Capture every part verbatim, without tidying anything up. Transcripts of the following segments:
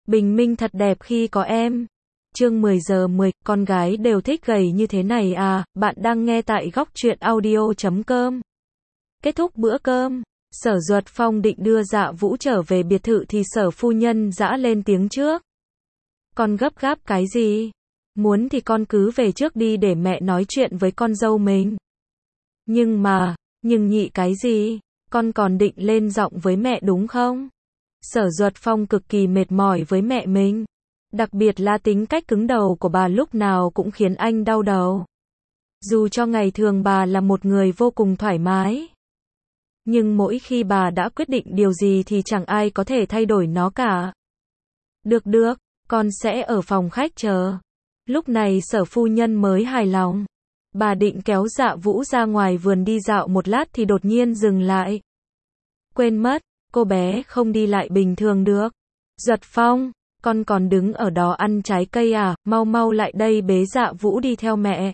Bình minh thật đẹp khi có em. Chương mười giờ mười, con gái đều thích gầy như thế này à, bạn đang nghe tại góc truyện audio chấm com. Kết thúc bữa cơm, Sở Duật Phong định đưa Dạ Vũ trở về biệt thự thì Sở phu nhân giã lên tiếng trước. Con gấp gáp cái gì? Muốn thì con cứ về trước đi để mẹ nói chuyện với con dâu mình. Nhưng mà, nhưng nhị cái gì? Con còn định lên giọng với mẹ đúng không? Sở Duật Phong cực kỳ mệt mỏi với mẹ mình. Đặc biệt là tính cách cứng đầu của bà lúc nào cũng khiến anh đau đầu. Dù cho ngày thường bà là một người vô cùng thoải mái. Nhưng mỗi khi bà đã quyết định điều gì thì chẳng ai có thể thay đổi nó cả. Được được, con sẽ ở phòng khách chờ. Lúc này Sở phu nhân mới hài lòng. Bà định kéo Dạ Vũ ra ngoài vườn đi dạo một lát thì đột nhiên dừng lại. Quên mất, cô bé không đi lại bình thường được. Duật Phong, con còn đứng ở đó ăn trái cây à, mau mau lại đây bế Dạ Vũ đi theo mẹ.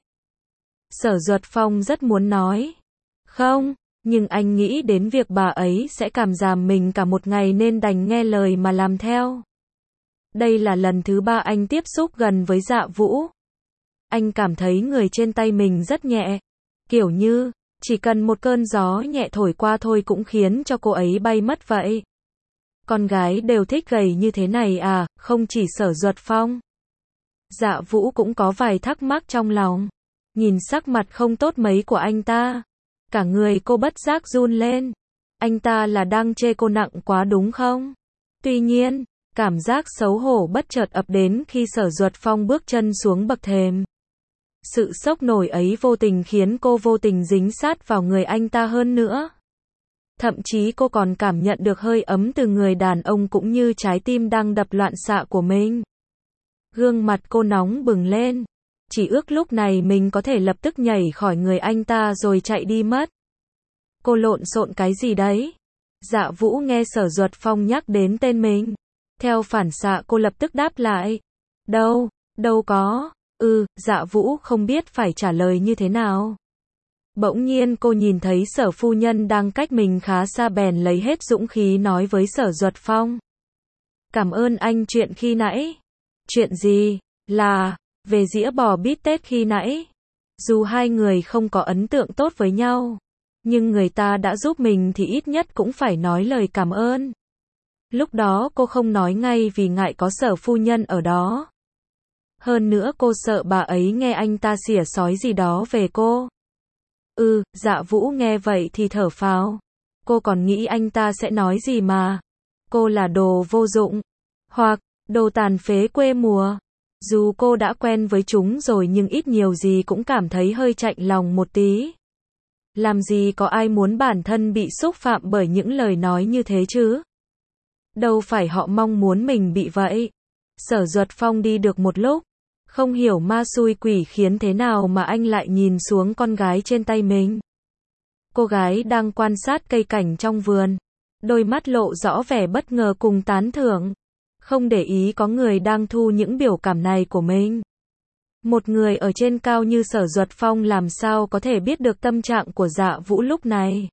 Sở Duật Phong rất muốn nói. Không, nhưng anh nghĩ đến việc bà ấy sẽ cảm giảm mình cả một ngày nên đành nghe lời mà làm theo. Đây là lần thứ ba anh tiếp xúc gần với Dạ Vũ. Anh cảm thấy người trên tay mình rất nhẹ. Kiểu như, chỉ cần một cơn gió nhẹ thổi qua thôi cũng khiến cho cô ấy bay mất vậy. Con gái đều thích gầy như thế này à, không chỉ Sở Duật Phong. Dạ Vũ cũng có vài thắc mắc trong lòng. Nhìn sắc mặt không tốt mấy của anh ta. Cả người cô bất giác run lên. Anh ta là đang chê cô nặng quá đúng không? Tuy nhiên, cảm giác xấu hổ bất chợt ập đến khi Sở Duật Phong bước chân xuống bậc thềm. Sự sốc nổi ấy vô tình khiến cô vô tình dính sát vào người anh ta hơn nữa. Thậm chí cô còn cảm nhận được hơi ấm từ người đàn ông cũng như trái tim đang đập loạn xạ của mình. Gương mặt cô nóng bừng lên. Chỉ ước lúc này mình có thể lập tức nhảy khỏi người anh ta rồi chạy đi mất. Cô lộn xộn cái gì đấy? Dạ Vũ nghe Sở Duật Phong nhắc đến tên mình. Theo phản xạ cô lập tức đáp lại. Đâu, đâu có. Ừ, Dạ Vũ không biết phải trả lời như thế nào. Bỗng nhiên cô nhìn thấy Sở phu nhân đang cách mình khá xa bèn lấy hết dũng khí nói với Sở Duật Phong. Cảm ơn anh chuyện khi nãy. Chuyện gì? Là, về dĩa bò bít tết khi nãy. Dù hai người không có ấn tượng tốt với nhau, nhưng người ta đã giúp mình thì ít nhất cũng phải nói lời cảm ơn. Lúc đó cô không nói ngay vì ngại có Sở phu nhân ở đó. Hơn nữa cô sợ bà ấy nghe anh ta xỉa xói gì đó về cô. Ừ, Dạ Vũ nghe vậy thì thở phào. Cô còn nghĩ anh ta sẽ nói gì mà. Cô là đồ vô dụng. Hoặc, đồ tàn phế quê mùa. Dù cô đã quen với chúng rồi nhưng ít nhiều gì cũng cảm thấy hơi chạnh lòng một tí. Làm gì có ai muốn bản thân bị xúc phạm bởi những lời nói như thế chứ? Đâu phải họ mong muốn mình bị vậy. Sở Duật Phong đi được một lúc. Không hiểu ma xui quỷ khiến thế nào mà anh lại nhìn xuống con gái trên tay mình. Cô gái đang quan sát cây cảnh trong vườn. Đôi mắt lộ rõ vẻ bất ngờ cùng tán thưởng. Không để ý có người đang thu những biểu cảm này của mình. Một người ở trên cao như Sở Duật Phong làm sao có thể biết được tâm trạng của Dạ Vũ lúc này.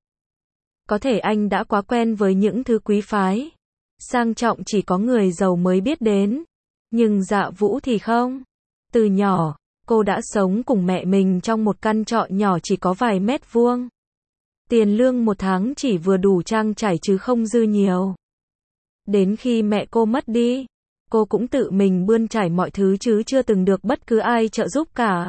Có thể anh đã quá quen với những thứ quý phái, sang trọng chỉ có người giàu mới biết đến. Nhưng Dạ Vũ thì không. Từ nhỏ, cô đã sống cùng mẹ mình trong một căn trọ nhỏ chỉ có vài mét vuông. Tiền lương một tháng chỉ vừa đủ trang trải chứ không dư nhiều. Đến khi mẹ cô mất đi, cô cũng tự mình bươn trải mọi thứ chứ chưa từng được bất cứ ai trợ giúp cả.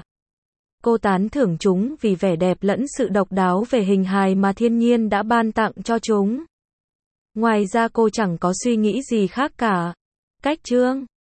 Cô tán thưởng chúng vì vẻ đẹp lẫn sự độc đáo về hình hài mà thiên nhiên đã ban tặng cho chúng. Ngoài ra cô chẳng có suy nghĩ gì khác cả. Cách chương